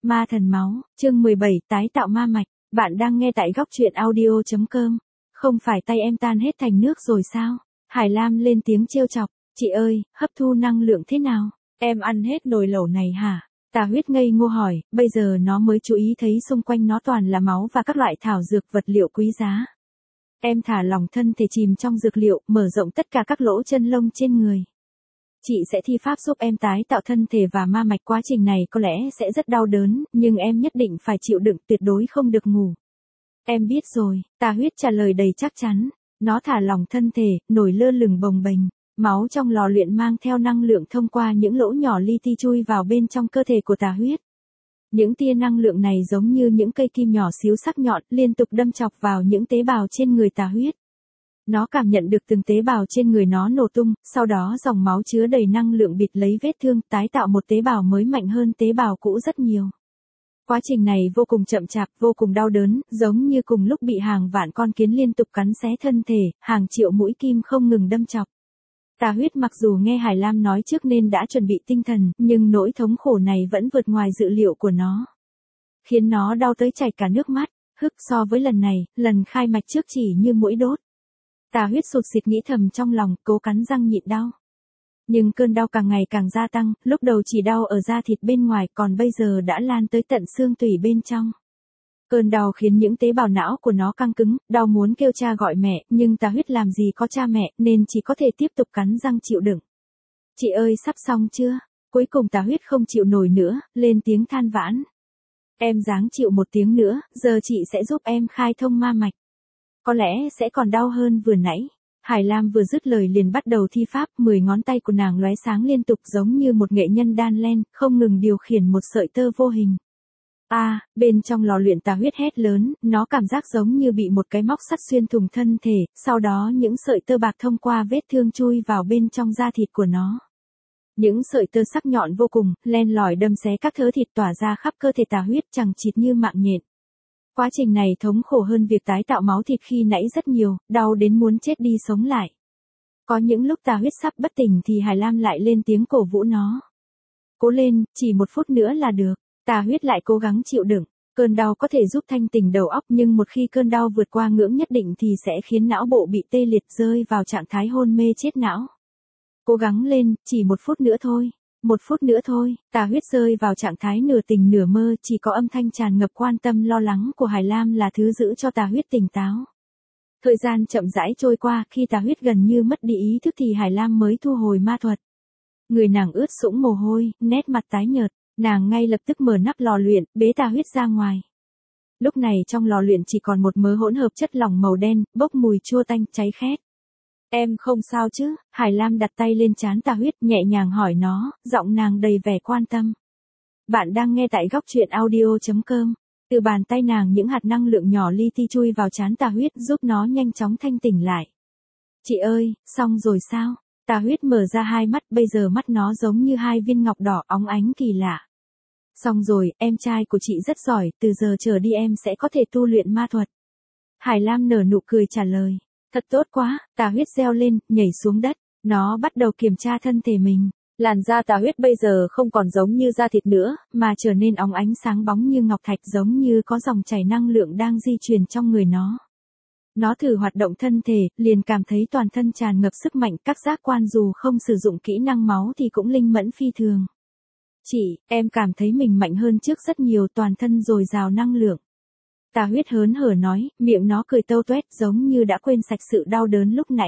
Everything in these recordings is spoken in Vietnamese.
Ma thần máu, chương 17, tái tạo ma mạch. Bạn đang nghe tại góc truyện audio.com. Không phải tay em tan hết thành nước rồi sao? Hải Lam lên tiếng trêu chọc. Chị ơi, hấp thu năng lượng thế nào? Em ăn hết nồi lẩu này hả? Tà Huyết ngây ngô hỏi, bây giờ nó mới chú ý thấy xung quanh nó toàn là máu và các loại thảo dược vật liệu quý giá. Em thả lỏng thân thể chìm trong dược liệu, mở rộng tất cả các lỗ chân lông trên người. Chị sẽ thi pháp giúp em tái tạo thân thể và ma mạch, quá trình này có lẽ sẽ rất đau đớn, nhưng em nhất định phải chịu đựng, tuyệt đối không được ngủ. Em biết rồi, Tà Huyết trả lời đầy chắc chắn. Nó thả lỏng thân thể, nổi lơ lửng bồng bềnh. Máu trong lò luyện mang theo năng lượng thông qua những lỗ nhỏ li ti chui vào bên trong cơ thể của Tà Huyết. Những tia năng lượng này giống như những cây kim nhỏ xíu sắc nhọn, liên tục đâm chọc vào những tế bào trên người Tà Huyết. Nó cảm nhận được từng tế bào trên người nó nổ tung, sau đó dòng máu chứa đầy năng lượng bịt lấy vết thương, tái tạo một tế bào mới mạnh hơn tế bào cũ rất nhiều. Quá trình này vô cùng chậm chạp, vô cùng đau đớn, giống như cùng lúc bị hàng vạn con kiến liên tục cắn xé thân thể, hàng triệu mũi kim không ngừng đâm chọc. Tà Huyết mặc dù nghe Hải Lam nói trước nên đã chuẩn bị tinh thần, nhưng nỗi thống khổ này vẫn vượt ngoài dự liệu của nó. Khiến nó đau tới chảy cả nước mắt, so với lần này, lần khai mạch trước chỉ như mũi đốt. Tà Huyết sụt sịt nghĩ thầm trong lòng, cố cắn răng nhịn đau. Nhưng cơn đau càng ngày càng gia tăng, lúc đầu chỉ đau ở da thịt bên ngoài, còn bây giờ đã lan tới tận xương tủy bên trong. Cơn đau khiến những tế bào não của nó căng cứng, đau muốn kêu cha gọi mẹ, nhưng Tà Huyết làm gì có cha mẹ, nên chỉ có thể tiếp tục cắn răng chịu đựng. Chị ơi, sắp xong chưa? Cuối cùng Tà Huyết không chịu nổi nữa, lên tiếng than vãn. Em ráng chịu một tiếng nữa, giờ chị sẽ giúp em khai thông ma mạch. Có lẽ sẽ còn đau hơn vừa nãy. Hải Lam vừa dứt lời liền bắt đầu thi pháp, 10 ngón tay của nàng lóe sáng liên tục giống như một nghệ nhân đan len, không ngừng điều khiển một sợi tơ vô hình. Bên trong lò luyện Tà Huyết hét lớn, nó cảm giác giống như bị một cái móc sắt xuyên thủng thân thể, sau đó những sợi tơ bạc thông qua vết thương chui vào bên trong da thịt của nó. Những sợi tơ sắc nhọn vô cùng, len lỏi đâm xé các thớ thịt tỏa ra khắp cơ thể Tà Huyết chằng chịt như mạng nhện. Quá trình này thống khổ hơn việc tái tạo máu thịt khi nãy rất nhiều, đau đến muốn chết đi sống lại. Có những lúc Tà Huyết sắp bất tỉnh thì Hải Lam lại lên tiếng cổ vũ nó. Cố lên, chỉ 1 phút nữa là được. Tà Huyết lại cố gắng chịu đựng. Cơn đau có thể giúp thanh tỉnh đầu óc, nhưng một khi cơn đau vượt qua ngưỡng nhất định thì sẽ khiến não bộ bị tê liệt, rơi vào trạng thái hôn mê chết não. Cố gắng lên, chỉ 1 phút nữa thôi. 1 phút nữa thôi. Tà Huyết rơi vào trạng thái nửa tỉnh nửa mơ, chỉ có âm thanh tràn ngập quan tâm lo lắng của Hải Lam là thứ giữ cho Tà Huyết tỉnh táo. Thời gian chậm rãi trôi qua, khi Tà Huyết gần như mất đi ý thức thì Hải Lam mới thu hồi ma thuật. Người nàng ướt sũng mồ hôi, nét mặt tái nhợt, nàng ngay lập tức mở nắp lò luyện, bế Tà Huyết ra ngoài. Lúc này trong lò luyện chỉ còn một mớ hỗn hợp chất lỏng màu đen, bốc mùi chua tanh, cháy khét. Em không sao chứ? Hải Lam đặt tay lên trán Tà Huyết, nhẹ nhàng hỏi nó, giọng nàng đầy vẻ quan tâm. Bạn đang nghe tại góc truyện audio.com. Từ bàn tay nàng những hạt năng lượng nhỏ li ti chui vào trán Tà Huyết, giúp nó nhanh chóng thanh tỉnh lại. Chị ơi, xong rồi sao? Tà Huyết mở ra hai mắt, bây giờ mắt nó giống như 2 viên ngọc đỏ óng ánh kỳ lạ. Xong rồi, em trai của chị rất giỏi, từ giờ trở đi em sẽ có thể tu luyện ma thuật. Hải Lam nở nụ cười trả lời. Thật tốt quá, Tà Huyết reo lên, nhảy xuống đất. Nó bắt đầu kiểm tra thân thể mình. Làn da Tà Huyết bây giờ không còn giống như da thịt nữa, mà trở nên óng ánh sáng bóng như ngọc thạch, giống như có dòng chảy năng lượng đang di chuyển trong người nó. Nó thử hoạt động thân thể, liền cảm thấy toàn thân tràn ngập sức mạnh, các giác quan dù không sử dụng kỹ năng máu thì cũng linh mẫn phi thường. Chị, em cảm thấy mình mạnh hơn trước rất nhiều, toàn thân dồi dào năng lượng. Tà Huyết hớn hở nói, miệng nó cười tâu tuét giống như đã quên sạch sự đau đớn lúc nãy.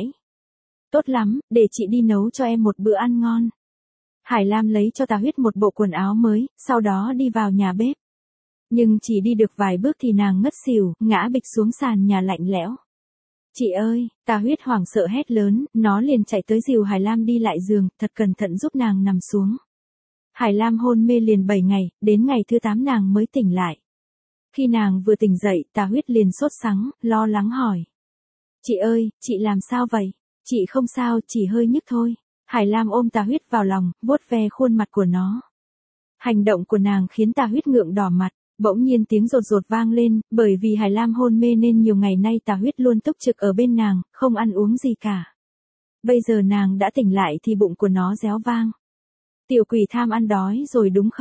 Tốt lắm, để chị đi nấu cho em một bữa ăn ngon. Hải Lam lấy cho Tà Huyết một bộ quần áo mới, sau đó đi vào nhà bếp. Nhưng chỉ đi được vài bước thì nàng ngất xỉu, ngã bịch xuống sàn nhà lạnh lẽo. Chị ơi, Tà Huyết hoảng sợ hét lớn, nó liền chạy tới dìu Hải Lam đi lại giường, thật cẩn thận giúp nàng nằm xuống. Hải Lam hôn mê liền 7 ngày, đến ngày thứ 8 nàng mới tỉnh lại. Khi nàng vừa tỉnh dậy, Tà Huyết liền sốt sắng, lo lắng hỏi. Chị ơi, chị làm sao vậy? Chị không sao, chỉ hơi nhức thôi. Hải Lam ôm Tà Huyết vào lòng, vuốt ve khuôn mặt của nó. Hành động của nàng khiến Tà Huyết ngượng đỏ mặt. Bỗng nhiên tiếng rột rột vang lên, bởi vì Hải Lam hôn mê nên nhiều ngày nay Tà Huyết luôn túc trực ở bên nàng, không ăn uống gì cả. Bây giờ nàng đã tỉnh lại thì bụng của nó réo vang. Tiểu quỷ tham ăn đói rồi đúng không?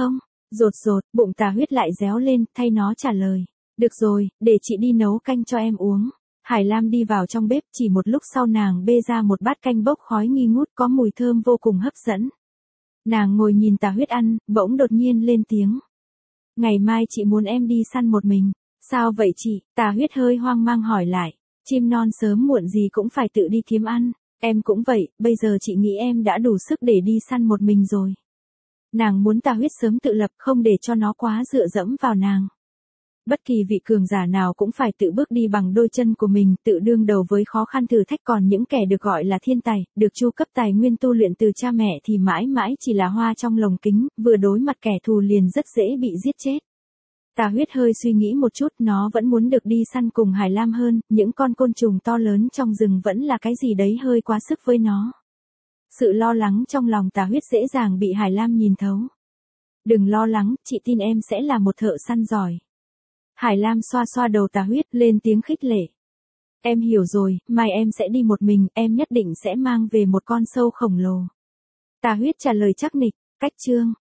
Rột rột, bụng Tà Huyết lại réo lên, thay nó trả lời. Được rồi, để chị đi nấu canh cho em uống. Hải Lam đi vào trong bếp, chỉ một lúc sau nàng bê ra một bát canh bốc khói nghi ngút có mùi thơm vô cùng hấp dẫn. Nàng ngồi nhìn Tà Huyết ăn, bỗng đột nhiên lên tiếng. Ngày mai chị muốn em đi săn một mình. Sao vậy chị? Tà Huyết hơi hoang mang hỏi lại. Chim non sớm muộn gì cũng phải tự đi kiếm ăn. Em cũng vậy, bây giờ chị nghĩ em đã đủ sức để đi săn một mình rồi. Nàng muốn Tà Huyết sớm tự lập, không để cho nó quá dựa dẫm vào nàng. Bất kỳ vị cường giả nào cũng phải tự bước đi bằng đôi chân của mình, tự đương đầu với khó khăn thử thách, còn những kẻ được gọi là thiên tài, được chu cấp tài nguyên tu luyện từ cha mẹ thì mãi mãi chỉ là hoa trong lồng kính, vừa đối mặt kẻ thù liền rất dễ bị giết chết. Tà Huyết hơi suy nghĩ một chút, nó vẫn muốn được đi săn cùng Hải Lam hơn, những con côn trùng to lớn trong rừng vẫn là cái gì đấy hơi quá sức với nó. Sự lo lắng trong lòng Tà Huyết dễ dàng bị Hải Lam nhìn thấu. Đừng lo lắng, chị tin em sẽ là một thợ săn giỏi. Hải Lam xoa xoa đầu Tà Huyết, lên tiếng khích lệ. Em hiểu rồi, mai em sẽ đi một mình, em nhất định sẽ mang về một con sâu khổng lồ. Tà Huyết trả lời chắc nịch, cách chương.